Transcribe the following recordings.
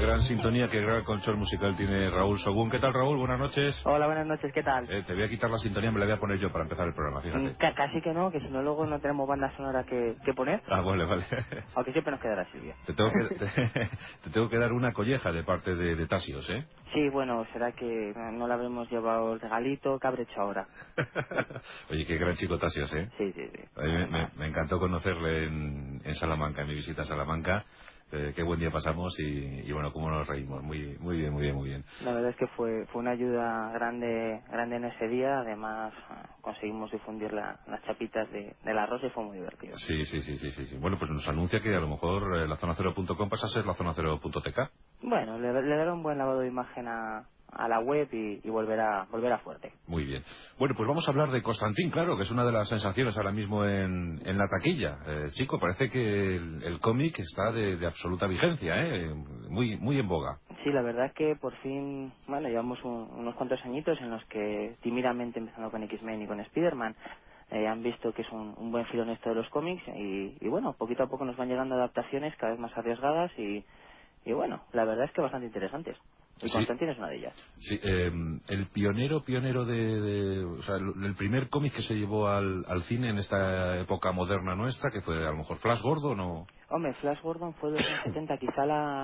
gran sintonía, qué gran control musical tiene Raúl Sogún. ¿Qué tal, Raúl? Buenas noches. Hola, buenas noches, ¿qué tal? Te voy a quitar la sintonía, me la voy a poner yo para empezar el programa, fíjate. Casi que no, que si no luego no tenemos banda sonora que poner. Ah, vale. Aunque siempre nos quedará Silvia. Te tengo que dar una colleja de parte de Tasios, ¿eh? Sí, bueno, será que no le habremos llevado el regalito que habré hecho ahora. Oye, qué gran chico Tasios, ¿eh? Sí. A mí Además, me encantó conocerle en Salamanca, en mi visita a Salamanca. Qué buen día pasamos y bueno, cómo nos reímos. Muy bien. la verdad es que fue una ayuda grande en ese día. Además, conseguimos difundir las chapitas del arroz y fue muy divertido. Sí. Bueno, pues nos anuncia que a lo mejor la zona0.com pasa a ser la zona0.tk. Bueno, le dará un buen lavado de imagen a la web y volverá fuerte. Muy bien. Bueno, pues vamos a hablar de Constantín, claro, que es una de las sensaciones ahora mismo en la taquilla. Chico, parece que el cómic está de absoluta vigencia, ¿eh? Muy en boga. Sí, la verdad es que por fin, bueno, llevamos unos cuantos añitos en los que tímidamente, empezando con X-Men y con Spider-Man, han visto que es un buen filón esto de los cómics y bueno, poquito a poco nos van llegando adaptaciones cada vez más arriesgadas y bueno, la verdad es que bastante interesantes. Y Sí, Constantine es una de ellas. sí. El pionero o sea, el primer cómic que se llevó al cine en esta época moderna nuestra, que fue a lo mejor Flash Gordon o... Hombre, Flash Gordon fue de los años 70, quizá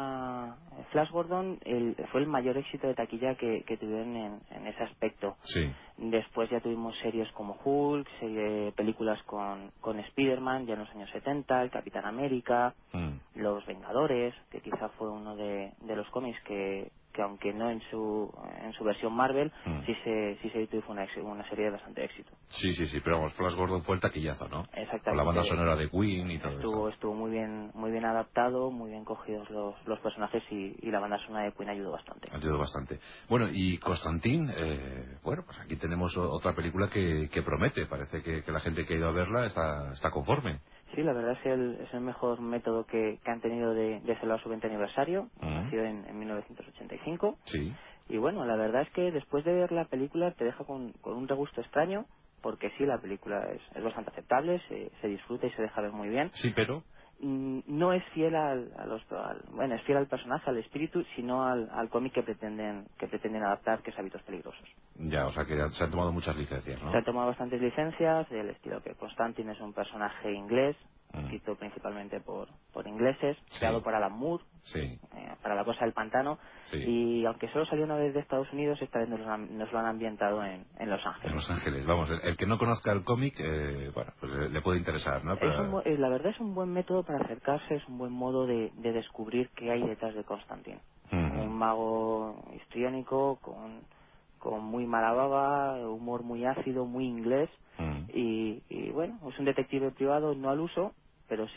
Flash Gordon fue el mayor éxito de taquilla que tuvieron en ese aspecto. Sí. Después ya tuvimos series como Hulk, películas con Spider-Man ya en los años 70, el Capitán América, Mm. Los Vengadores, que quizá fue uno de los cómics que aunque no en su versión Marvel, Mm. sí se hizo una serie de bastante éxito. Sí, pero vamos, Flash Gordon fue el taquillazo, ¿no? Con la banda Exactamente. sonora de Queen y todo esto. Estuvo muy bien adaptado, muy bien cogidos los personajes y la banda sonora de Queen ayudó bastante. Ayudó bastante. Bueno, y Constantín, bueno, pues aquí tenemos otra película que promete. Parece que la gente que ha ido a verla está conforme. Sí, la verdad es el mejor método que han tenido de celebrar su 20 aniversario, Mm. nacido en 1985. Sí, Y bueno, la verdad es que después de ver la película te deja con un regusto extraño, porque sí, la película es bastante aceptable, se disfruta y se deja ver muy bien. sí, pero... No es fiel bueno, es fiel al personaje, al espíritu, sino al cómic que pretenden adaptar, que es Hábitos Peligrosos. Ya, o sea que se han tomado muchas licencias, Se ¿no? han tomado bastantes licencias del estilo que Constantine es un personaje inglés, Mm. escrito principalmente por ingleses, creado Sí, por Alan Moore, sí, para la cosa del pantano, sí. y aunque solo salió una vez de Estados Unidos, esta vez nos lo han ambientado en Los En Ángeles. Los Ángeles. Vamos, el que no conozca el cómic, bueno, pues le puede interesar, ¿no? Pero... La verdad es un buen método para acercarse, es un buen modo de descubrir qué hay detrás de Constantine. Un Ujú. mago histriónico con muy mala baba, humor muy ácido, muy inglés Mm. y bueno, es un detective privado no al uso, pero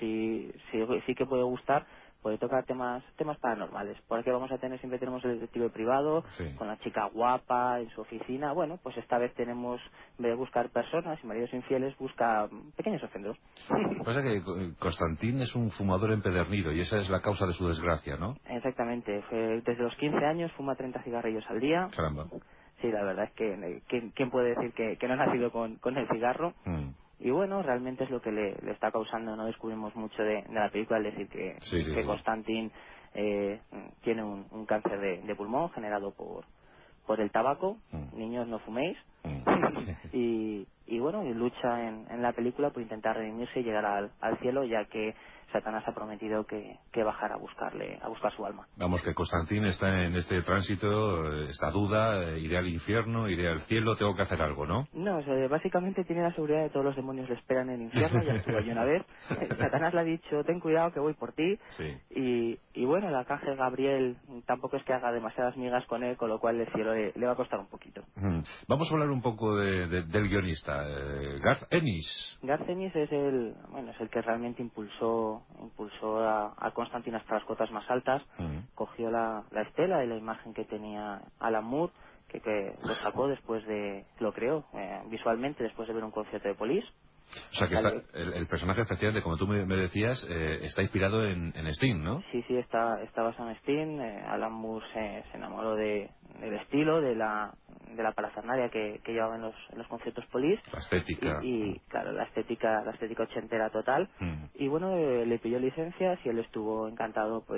sí que puede gustar, puede tocar temas paranormales. Por aquí siempre tenemos el detective privado Sí. con la chica guapa en su oficina. Bueno, pues esta vez tenemos, en vez de buscar personas y maridos infieles, busca pequeños ofenderos. Lo que pasa es que Constantín es un fumador empedernido y esa es la causa de su desgracia, ¿no? Exactamente, desde los 15 años fuma 30 cigarrillos al día. Caramba. Sí, la verdad es que ¿quién puede decir que no ha nacido con el cigarro? Mm. Y bueno, realmente es lo que le está causando. No descubrimos mucho de la película, al decir que Sí. Constantine tiene un cáncer de pulmón generado por el tabaco. Mm. Niños, no fuméis. Mm. y bueno, y lucha en la película por intentar redimirse y llegar al cielo, ya que Satanás ha prometido que bajará a buscar su alma. Vamos, que Constantín está en este tránsito, esta duda, iré al infierno, iré al cielo, tengo que hacer algo, ¿no? No, o sea, básicamente tiene la seguridad de todos los demonios le esperan en el infierno, ya estuvo allí una vez. Satanás le ha dicho, ten cuidado que voy por ti. Sí. Y bueno, el arcángel Gabriel tampoco es que haga demasiadas migas con él, con lo cual el cielo le va a costar un poquito. Mm. Vamos a hablar un poco del guionista, Garth Ennis. Garcenis es el que realmente impulsó a Constantine hasta las cotas más altas, Mm. cogió la estela y la imagen que tenía Alan Moore, que lo sacó lo creó visualmente después de ver un concierto de Police. O sea que Sale- el personaje, efectivamente, como tú me decías, está inspirado en Sting, ¿no? Sí, está basado en Steam. Alan Moore se enamoró del estilo, de la parafernalia que llevaba en los conciertos Police La estética. claro, la estética ochentera total. Mm. Y bueno, le pidió licencias y él estuvo encantado pues,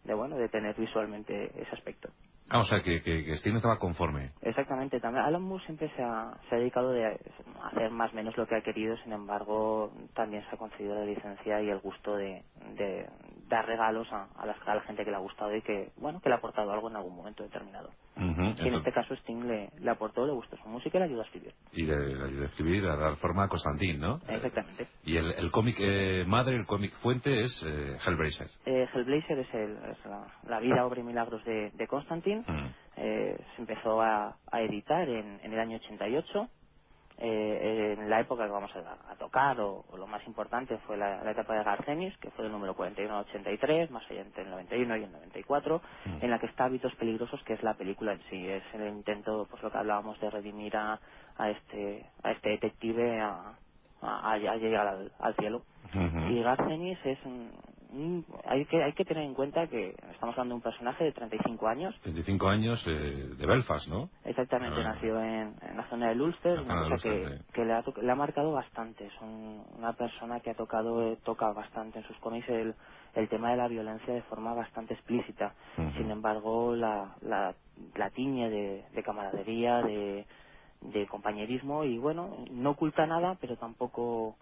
bueno, de tener visualmente ese aspecto. O sea, que Steve estaba conforme. Exactamente, también Alan Moore siempre se ha dedicado a hacer más o menos lo que ha querido, sin embargo también se ha concedido la licencia y el gusto de dar regalos a la gente que le ha gustado y que, bueno, que le ha aportado algo en algún momento determinado. Y en este caso Sting le aportó, le gustó su música y le ayudó a escribir. Y le ayudó a escribir, a dar forma a Constantine, ¿no? Exactamente. Y el cómic madre, el cómic fuente es Hellblazer. Hellblazer es la vida, obra y milagros de Constantine. Se empezó a editar en el año 88. En la época que vamos a tocar, o lo más importante, fue la etapa de Garth Ennis, que fue del número 41 al 83, más allá entre el 91 y el 94, en la que está Hábitos Peligrosos, que es la película en sí. Es el intento, pues lo que hablábamos, de redimir a este detective a llegar al cielo. Y Garth Ennis es hay que tener en cuenta que estamos hablando de un personaje de 35 años. 35 años de Belfast, ¿no? Exactamente, nació en la zona del Ulster, una cosa sí. que le ha marcado bastante. Es una persona que toca bastante en sus cómics el tema de la violencia de forma bastante explícita. Sin embargo, la tiñe de camaradería, de compañerismo, y bueno, no oculta nada, pero tampoco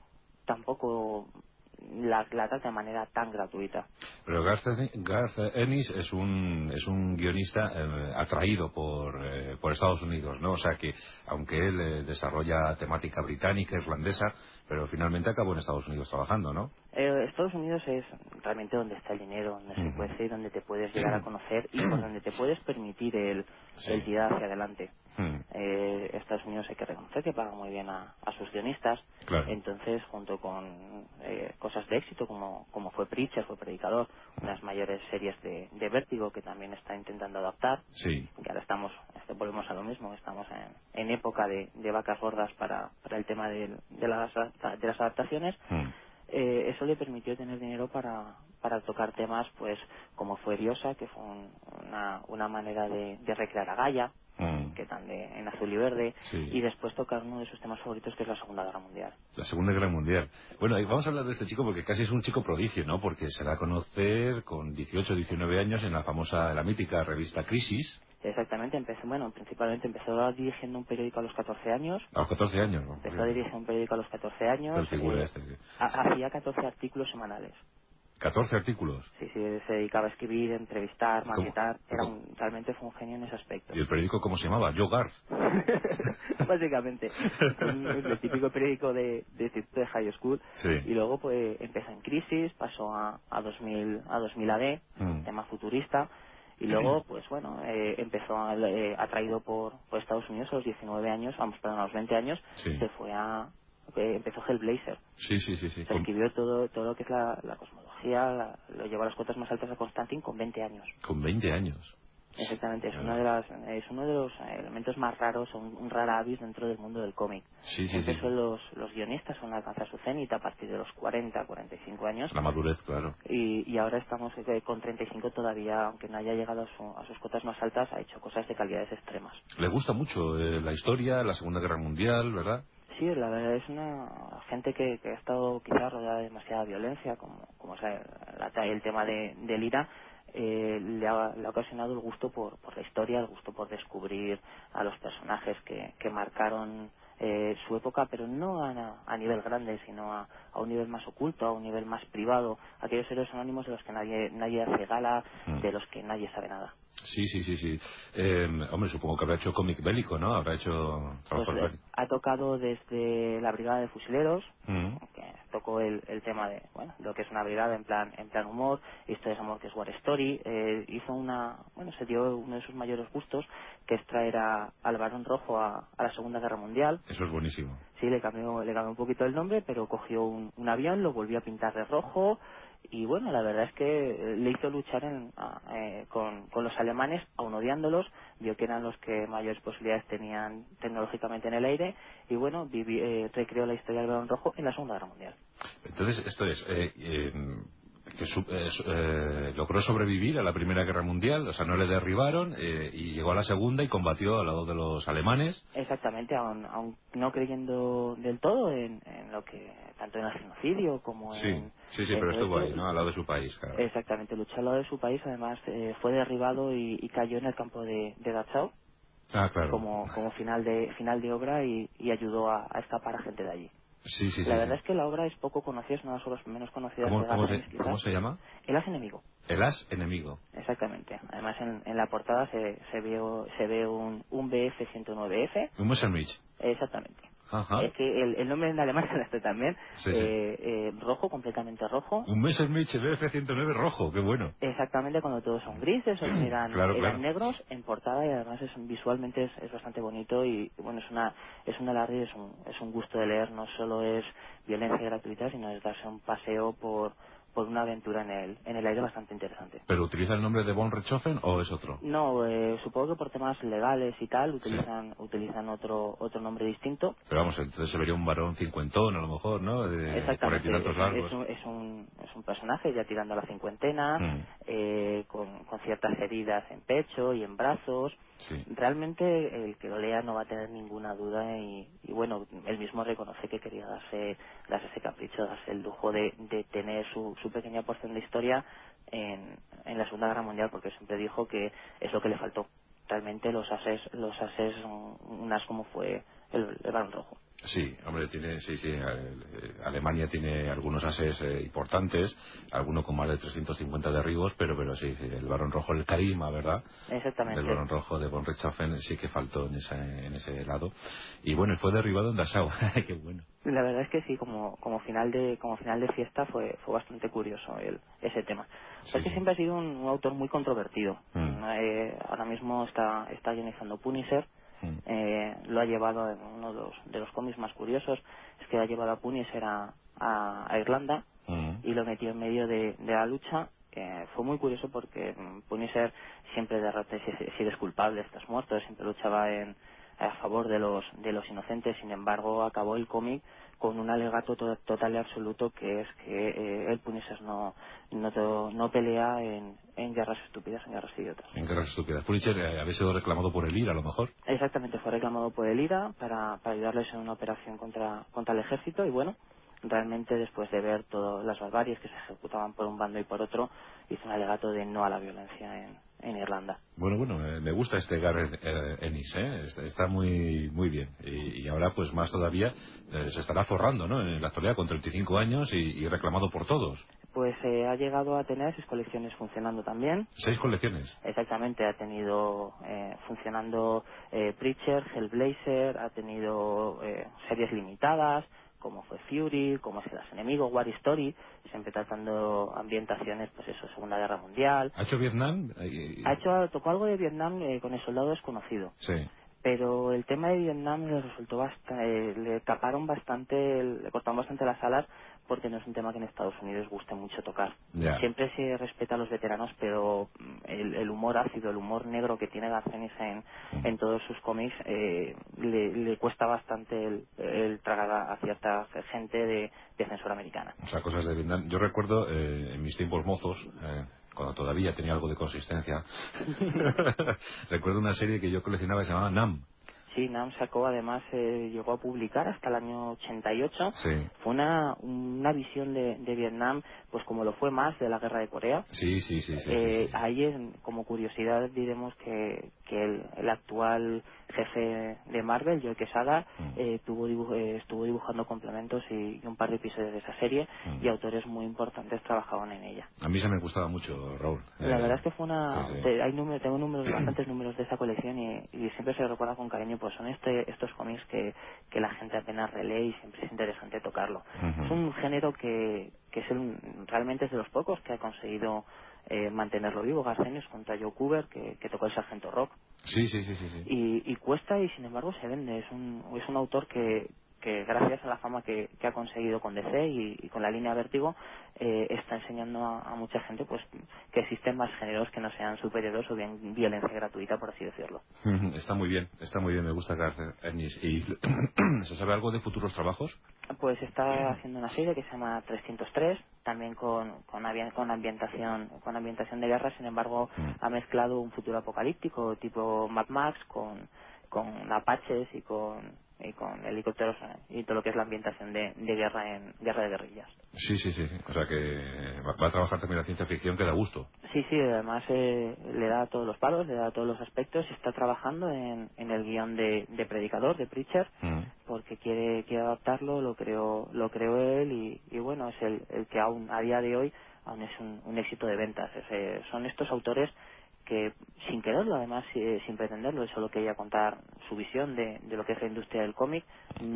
la trata de manera tan gratuita. Pero Garth Ennis es un guionista atraído por Estados Unidos, ¿no? O sea que, aunque él desarrolla temática británica, irlandesa, pero finalmente acabó en Estados Unidos trabajando, ¿no? Estados Unidos es realmente donde está el dinero, donde se puede ir, donde te puedes llegar a conocer y por donde te puedes permitir el tirar hacia adelante. Estados Unidos, hay que reconocer que paga muy bien a sus guionistas. Claro. Entonces, junto con cosas de éxito como fue Preacher, fue Predicador, unas mayores series de Vértigo que también está intentando adaptar, sí. que ahora volvemos a lo mismo, estamos en época de vacas gordas para el tema de las adaptaciones. Eso le permitió tener dinero para tocar temas, pues, como fue Diosa, que fue una manera de recrear a Gaia, que también en azul y verde, y después tocar uno de sus temas favoritos, que es la Segunda Guerra Mundial. La Segunda Guerra Mundial. Bueno, y vamos a hablar de este chico porque casi es un chico prodigio, ¿no? Porque se da a conocer con 18, 19 años en la mítica revista Crisis. Exactamente, principalmente empezó dirigiendo un periódico a los 14 años. A los 14 años, ¿no? Empezó a dirigir un periódico a los 14 años. Hacía 14 artículos semanales. 14 artículos. Sí, se dedicaba a escribir, entrevistar, maquetar. Realmente fue un genio en ese aspecto. ¿Y el periódico cómo se llamaba? Yo Garth. Básicamente, el típico periódico de instituto de high school. Sí. Y luego pues empezó en Crisis, pasó a 2000 AD, tema futurista. Y luego, pues bueno, empezó atraído por Estados Unidos a los 19 años, a los 20 años, se fue empezó Hellblazer. Sí. Se escribió todo lo que es la cosmología, lo llevó a las cotas más altas a Constantine con 20 años. Con 20 años. Exactamente, es uno de los elementos más raros, un rara avis dentro del mundo del cómic. Empezó los guionistas son alcanzar su cenit a partir de los 40, 45 años. La madurez, claro. Y ahora estamos con 35 todavía, aunque no haya llegado a sus cotas más altas, ha hecho cosas de calidades extremas. Le gusta mucho la historia, la Segunda Guerra Mundial, ¿verdad? Sí, la verdad es una gente que ha estado quizás rodeada de demasiada violencia, como el tema del IRA. Le ha ocasionado el gusto por la historia, el gusto por descubrir a los personajes que marcaron su época, pero no a nivel grande, sino a un nivel más oculto, a un nivel más privado, aquellos héroes anónimos de los que nadie hace gala, de los que nadie sabe nada. Sí. Hombre, supongo que habrá hecho cómic bélico, ¿no? Habrá hecho trabajos bélicos. Ha tocado desde la Brigada de Fusileros, que tocó el tema de lo que es una brigada en plan humor, historias de amor, que es War Story. Se dio uno de sus mayores gustos, que es traer al Barón Rojo a la Segunda Guerra Mundial. Eso es buenísimo. Sí, le cambió un poquito el nombre, pero cogió un avión, lo volvió a pintar de rojo. Y bueno, la verdad es que le hizo luchar con los alemanes, aun odiándolos, vio que eran los que mayores posibilidades tenían tecnológicamente en el aire, y bueno, recreó la historia del Barón Rojo en la Segunda Guerra Mundial. Entonces, esto es logró sobrevivir a la Primera Guerra Mundial, o sea, no le derribaron, y llegó a la Segunda y combatió al lado de los alemanes. Exactamente, aun no creyendo del todo en lo que tanto en el genocidio como Sí, sí, en pero todo estuvo esto. ahí, ¿no? Al lado de su país, claro. Exactamente, luchó al lado de su país, además fue derribado y cayó en el campo de Dachau Ah, claro. como final de obra y ayudó a escapar a gente de allí. Sí, sí, La sí, verdad sí. es que la obra es poco conocida, es una de las menos conocidas de Garcenis Cómo quizás. se llama? El as enemigo. El as enemigo. Exactamente. Además en la portada se ve un BF-109F. Un Messerschmitt. Exactamente. Ajá. Es que el nombre en alemán se este también. Sí, sí. Rojo, completamente rojo. Un Messerschmitt BF-109 rojo, qué bueno. Exactamente, cuando todos son grises, otros Claro, eran claro. negros en portada, y además visualmente es bastante bonito y bueno, es una alarde y es un gusto de leer. No solo es violencia gratuita, sino es darse un paseo por una aventura en el aire bastante interesante. ¿Pero utiliza el nombre de von Richthofen o es otro? No, supongo que por temas legales y tal Sí. utilizan otro nombre distinto. Pero vamos, entonces se vería un varón cincuentón a lo mejor, ¿no? De cuarenta y Exactamente, tantos largos. es un personaje ya tirando a la cincuentena, Mm, con ciertas heridas en pecho y en brazos. sí. Realmente el que lo lea no va a tener ninguna duda y bueno, él mismo reconoce que quería darse ese capricho, darse el lujo de tener su pequeña porción de historia en la Segunda Guerra Mundial, porque siempre dijo que es lo que le faltó. Realmente los ases unas como fue el Barón Rojo. Sí, hombre, sí, sí, Alemania tiene algunos ases importantes, algunos con más de 350 derribos, pero sí, sí, el Barón Rojo, el carisma, ¿verdad? Del Exactamente. Barón Rojo de von Richthofen sí que faltó en ese lado. Y bueno, fue derribado en Dachau. Qué bueno. La verdad es que sí, como final de fiesta fue bastante curioso ese tema. Sí, Es que sí. siempre ha sido un autor muy controvertido. Mm, Ahora mismo está guionizando Punisher. mm, Lo ha llevado en uno de los cómics más curiosos, es que ha llevado a Punisher a Irlanda mm. y lo metió en medio de la lucha. Fue muy curioso porque Punisher siempre derrota si eres culpable estás muerto, siempre luchaba a favor de los inocentes. Sin embargo, acabó el cómic con un alegato total y absoluto, que es que el Punisher no pelea en guerras estúpidas, en guerras idiotas. En guerras estúpidas. Pulitzer había sido reclamado por el IRA, a lo mejor. Exactamente, fue reclamado por el IRA para ayudarles en una operación contra el ejército y bueno, realmente después de ver todas las barbaries que se ejecutaban por un bando y por otro, hizo un alegato de no a la violencia en Irlanda. Bueno, me gusta este Gareth Ennis, ¿eh? Está muy muy bien. Y ahora, pues más todavía, se estará forrando, ¿no? En la actualidad, con 35 años y reclamado por todos. Pues ha llegado a tener 6 colecciones funcionando también. 6 colecciones. Exactamente, ha tenido funcionando Preacher, Hellblazer, ha tenido series limitadas, como fue Fury, como es El Enemigo, War Story, siempre tratando ambientaciones, pues eso, Segunda Guerra Mundial. ¿Ha hecho Vietnam? Tocó algo de Vietnam con El Soldado Desconocido, Sí, pero el tema de Vietnam le resultó bastante, le taparon bastante, le cortaron bastante las alas, porque no es un tema que en Estados Unidos guste mucho tocar. ya. Siempre se respeta a los veteranos, pero el humor ácido, el humor negro que tiene Garcenis en todos sus cómics, le cuesta bastante el tragar a cierta gente de censura americana. O sea, cosas de Vietnam. Yo recuerdo, en mis tiempos mozos, cuando todavía tenía algo de consistencia, recuerdo una serie que yo coleccionaba que se llamaba Nam. Sí, Nam sacó, además llegó a publicar hasta el año 88. Sí, Fue una visión de Vietnam, pues como lo fue más de la guerra de Corea. sí, sí, sí, sí, sí, sí. Ahí, como curiosidad, diremos que el actual jefe de Marvel, Joe Quesada, Mm, estuvo dibujando complementos y un par de episodios de esa serie, y mm. autores muy importantes trabajaban en ella. A mí se me gustaba mucho, Raúl. La verdad es que fue Sí, una... sí. tengo bastantes números de esa colección y siempre se recuerda con cariño, pues son estos cómics que la gente apenas relee y siempre es interesante tocarlo. Es Ujú. un género que realmente es de los pocos que ha conseguido mantenerlo vivo. Garcenis contra Joe Kubert, que tocó el Sargento Rock. Sí, sí, sí, sí, sí. Y cuesta y sin embargo se vende. Es un autor que gracias a la fama que ha conseguido con DC y con la línea Vértigo, está enseñando a mucha gente pues que existen más géneros que no sean superhéroes o bien violencia gratuita, por así decirlo. Ujú. Está muy bien, me gusta Gareth Ennis. ¿Y se sabe algo de futuros trabajos? Pues está haciendo una serie que se llama 303, también con ambientación de guerra. Sin embargo, Mm. ha mezclado un futuro apocalíptico tipo Mad Max con apaches y con con helicópteros y todo lo que es la ambientación de guerra de guerrillas. Sí, sí, sí. O sea que va a trabajar también la ciencia ficción que da gusto. Sí, sí, además le da todos los palos, le da todos los aspectos y está trabajando en el guión de Predicador, de Preacher, Mm. porque quiere adaptarlo, lo creó él y bueno, es el que aún a día de hoy aún es un éxito de ventas. Son estos autores que sin quererlo, además sin pretenderlo, él solo quería contar su visión de lo que es la industria del cómic.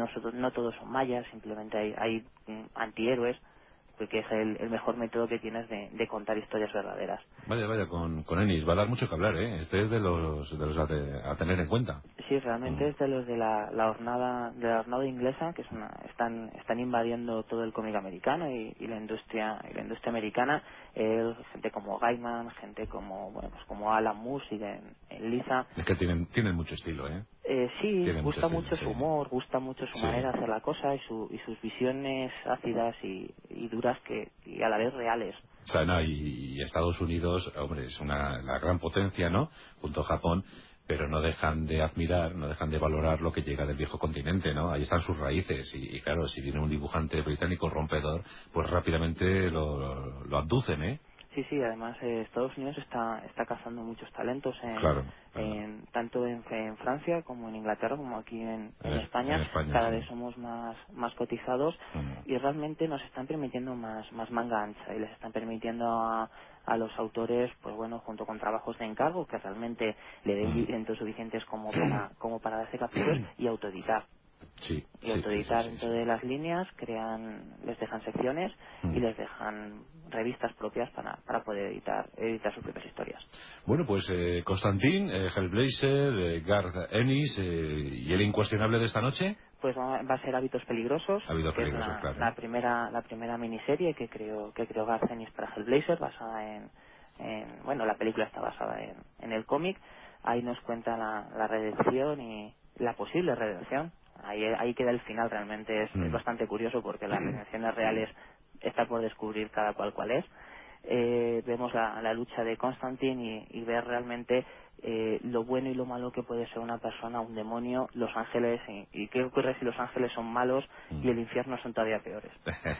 No todos son mayas, simplemente hay antihéroes, porque es el mejor método que tienes de contar historias verdaderas. Vaya, vaya, con Ennis. Va a dar mucho que hablar, ¿eh? Este es de los a tener en cuenta. Sí, realmente Mm. es de los la hornada inglesa, que están invadiendo todo el cómic americano y la industria americana. Gente como Gaiman, gente como como Alan Moore sigue en liza. Es que tienen mucho estilo, ¿eh? Sí, Tienen mucho gusta estilo, mucho sí. su humor, gusta mucho su Sí. manera de hacer la cosa y sus visiones ácidas y duras y a la vez reales. O sea, no, y Estados Unidos, hombre, es la gran potencia, ¿no? Junto a Japón, pero no dejan de admirar, no dejan de valorar lo que llega del viejo continente, ¿no? Ahí están sus raíces y claro, si viene un dibujante británico rompedor, pues rápidamente lo abducen, ¿eh? Sí, sí, además Estados Unidos está cazando muchos talentos Claro, claro. tanto en Francia como en Inglaterra como aquí en En España. España, Cada sí. vez somos más cotizados Mm, y realmente nos están permitiendo más manga ancha y les están permitiendo a los autores, pues bueno, junto con trabajos de encargo que realmente le den mm. vientos suficientes como para darse capítulos y autoeditar Sí, y sí, sí, sí, autoeditar sí, dentro sí. de las líneas, les dejan secciones y Mm. les dejan revistas propias para poder editar sus propias historias. Bueno, pues Constantin, Hellblazer, Garth Ennis y el incuestionable de esta noche. Pues va a ser Hábitos Peligrosos, Ha habido que es peligrosos, claro. la primera miniserie que creó Garth Ennis para Hellblazer, basada bueno, la película está basada en el cómic. Ahí nos cuenta la redención y la posible redención. Ahí queda el final, realmente es Mm. bastante curioso porque las redenciones reales está por descubrir cada cual es. Vemos la lucha de Constantine y ver realmente lo bueno y lo malo que puede ser una persona, un demonio, los ángeles y qué ocurre si los ángeles son malos y Mm. el infierno son todavía peores.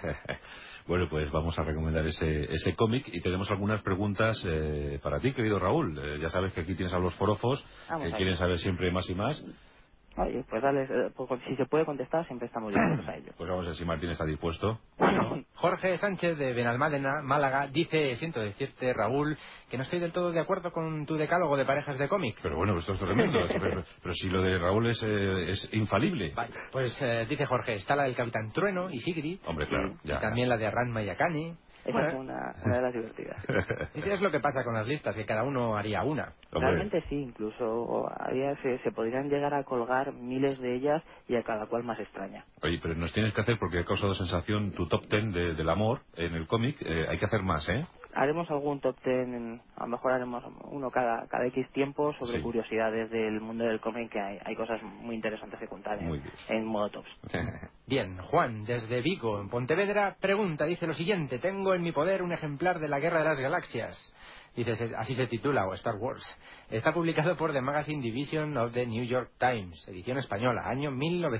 Bueno, pues vamos a recomendar ese cómic y tenemos algunas preguntas para ti, querido Raúl. Ya sabes que aquí tienes a los forofos Vamos que a quieren ello. saber siempre más y más. Oye, pues dale, pues, si se puede contestar siempre estamos dispuestos a ello. Pues vamos a ver si Martín está dispuesto. Bueno, Jorge Sánchez de Benalmádena, Málaga, dice, siento decirte, Raúl, que no estoy del todo de acuerdo con tu decálogo de parejas de cómic. Pero bueno, esto es tremendo. Pero si lo de Raúl es infalible. Vaya, pues dice Jorge, está la del Capitán Trueno y Sigrid, Hombre, claro, y ya. también la de Ranma y Akane. Esa es Bueno, una de las divertidas. y es lo que pasa con las listas, que cada uno haría una. Hombre, Realmente sí, incluso se podrían llegar a colgar miles de ellas y a cada cual más extraña. oye, pero nos tienes que hacer, porque ha causado sensación tu top 10 del amor en el cómic, hay que hacer más, ¿eh? Haremos algún top 10, a lo mejor haremos uno cada X tiempo sobre Sí, curiosidades del mundo del cómic, que hay cosas muy interesantes que contar muy bien. en modo tops. Bien, Juan, desde Vigo, en Pontevedra, pregunta, dice lo siguiente, tengo en mi poder un ejemplar de la Guerra de las Galaxias. Dice, así se titula, o Star Wars. Está publicado por The Magazine Division of the New York Times, edición española, año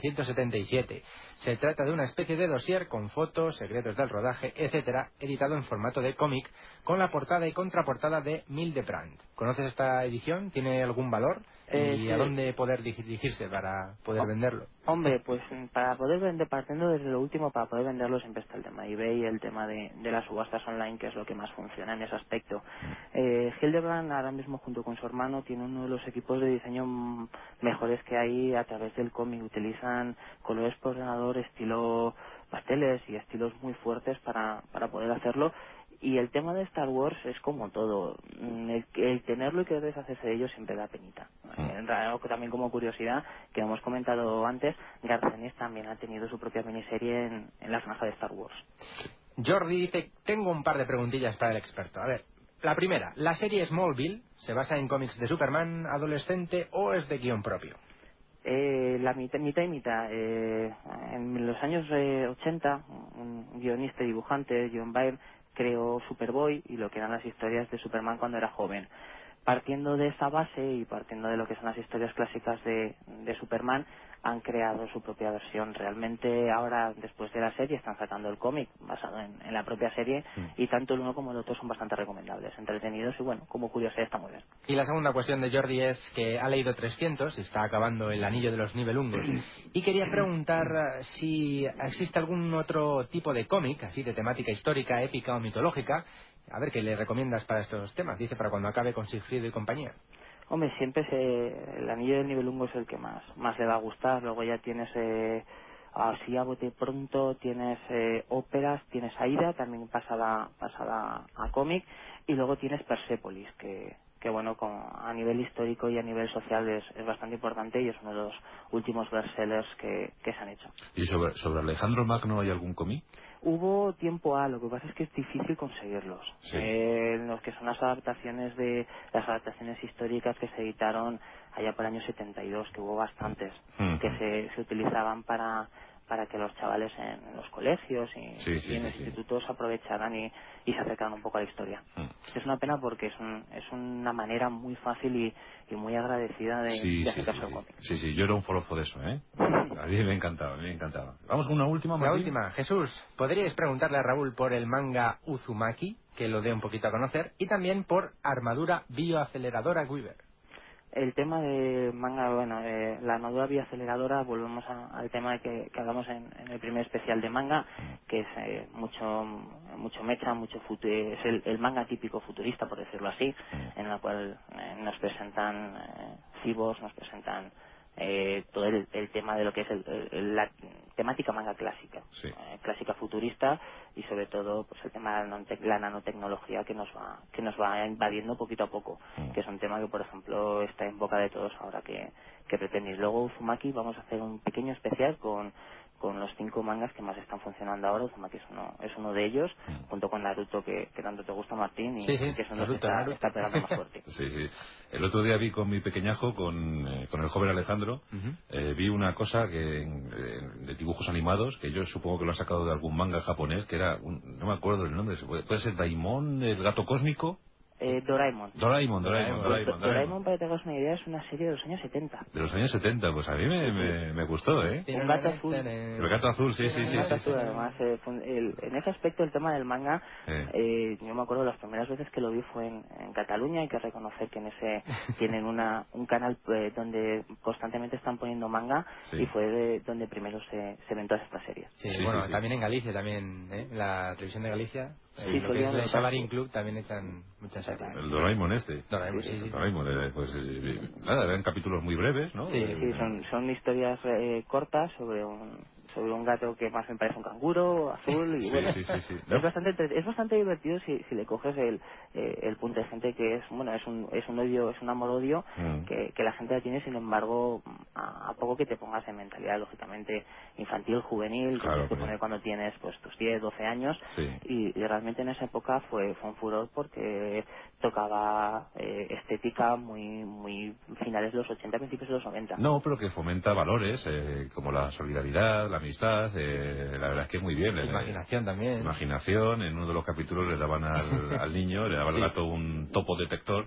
1977. Se trata de una especie de dossier con fotos, secretos del rodaje, etcétera, editado en formato de cómic, con la portada y contraportada de Mildebrand. ¿Conoces esta edición? ¿Tiene algún valor? ¿Y a Sí, dónde poder dirigirse para poder venderlo? hombre, pues para poder vender, partiendo desde lo último, para poder venderlo siempre está el tema de eBay y el tema de las subastas online, que es lo que más funciona en ese aspecto. Hildebrand ahora mismo junto con su hermano tiene uno de los equipos de diseño mejores que hay a través del cómic. Utilizan colores por ordenador, estilo pasteles y estilos muy fuertes para poder hacerlo. Y el tema de Star Wars es como todo, el tenerlo y querer deshacerse de ello siempre da penita. En realidad, también como curiosidad, que hemos comentado antes, Garth Ennis también ha tenido su propia miniserie en la franja de Star Wars. Jordi dice, tengo un par de preguntillas para el experto. A ver, la primera, ¿la serie Smallville se basa en cómics de Superman adolescente o es de guión propio? La mitad y mitad. En los años 80, un guionista y dibujante, John Byrne, creó Superboy y lo que eran las historias de Superman cuando era joven. partiendo de esa base y partiendo de lo que son las historias clásicas de Superman, han creado su propia versión. Realmente ahora, después de la serie, están sacando el cómic basado en la propia serie, y tanto el uno como el otro son bastante recomendables, entretenidos, y bueno, como curiosidad está muy bien. Y la segunda cuestión de Jordi es que ha leído 300 y está acabando el anillo de los Nibelungos, y quería preguntar si existe algún otro tipo de cómic, así de temática histórica, épica o mitológica. A ver, ¿qué le recomiendas para estos temas? Dice, para cuando acabe con Sigfrido y compañía. Hombre, siempre el anillo del Nibelungo es el que más le va a gustar. Luego ya tienes, así a bote pronto, tienes óperas, tienes Aida, también pasada a cómic, y luego tienes Persépolis, que bueno, a nivel histórico y a nivel social es bastante importante, y es uno de los últimos bestsellers que se han hecho. ¿Y sobre Alejandro Magno hay algún cómic? Hubo tiempo A, lo que pasa es que es difícil conseguirlos. Sí. Los que son las adaptaciones históricas que se editaron allá por el año 72, que hubo bastantes, que se utilizaban para que los chavales en los colegios y en los institutos aprovecharan y se acercaran un poco a la historia. Es una pena porque es una manera muy fácil y muy agradecida de acercarse al cómic. Sí, yo era un forofo de eso, ¿eh? A mí me encantaba. Vamos con una última, Martín. La última. Jesús, ¿podríais preguntarle a Raúl por el manga Uzumaki, que lo dé un poquito a conocer, y también por Armadura Bioaceleradora Weaver? El tema de manga, bueno, la armadura bioaceleradora, volvemos al tema de que hablamos en el primer especial de manga, que es mucho mecha, es el manga típico futurista, por decirlo así, en la cual nos presentan cibos, nos presentan todo el tema de lo que es la temática manga clásica, clásica futurista, y sobre todo pues el tema de la nanotecnología que nos va invadiendo poquito a poco, que es un tema que por ejemplo está en boca de todos ahora que pretendéis. Luego Uzumaki, vamos a hacer un pequeño especial con los 5 mangas que más están funcionando ahora. Uzumaki es uno de ellos, junto con Naruto, que tanto te gusta, Martín, y que son los que está pegando más fuerte. Sí. El otro día vi con mi pequeñajo, con el joven Alejandro, vi una cosa de dibujos animados, que yo supongo que lo han sacado de algún manga japonés, que era, no me acuerdo el nombre, puede ser Daimon, el gato cósmico. Doraemon. Doraemon, para que te hagas una idea, es una serie de los años 70. De los años 70, pues a mí me gustó, ¿eh? Un gato azul. El gato azul, sí. Además, en ese aspecto, el tema del manga, yo me acuerdo las primeras veces que lo vi fue en Cataluña. Hay que reconocer que en ese tienen un canal donde constantemente están poniendo manga, y fue donde primero se ven todas estas series. También en Galicia, la televisión de Galicia. Lo que es el Xamarin Club también echan muchas series. El Doraemon Doraemon, pues nada, eran capítulos muy breves, ¿no? Sí, son historias cortas sobre un gato que más me parece un canguro azul, y bueno, es bastante divertido si le coges el punto de gente que es un odio, es un amor-odio que la gente la tiene. Sin embargo, a poco que te pongas en mentalidad lógicamente infantil, juvenil, que tienes que poner cuando tienes pues tus 10, 12 años, y realmente en esa época fue un furor porque tocaba estética muy finales de los 80, principios de los 90. No, pero que fomenta valores como la solidaridad, la amistad, la verdad es que muy bien. La imaginación también. Imaginación, en uno de los capítulos le daban al niño, le daba al gato un topo detector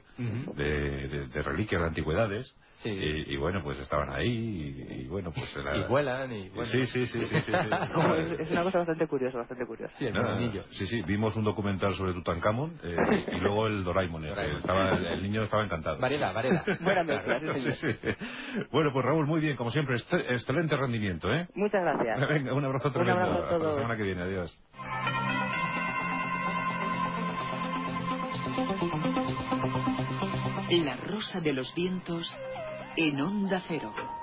de reliquias de antigüedades. Y bueno, pues estaban ahí y bueno, pues era... Y vuelan y bueno. Sí. Es una cosa bastante curiosa. Sí, el anillo. Sí, vimos un documental sobre Tutankamón y luego el Doraemon. El niño estaba encantado. Varela. Buena mezcla, sí. Bueno, pues Raúl, muy bien, como siempre, excelente rendimiento, ¿eh? Muchas gracias. Venga, un abrazo tremendo. Un abrazo a todos. Hasta la semana que viene, adiós. La Rosa de los Vientos en Onda Cero.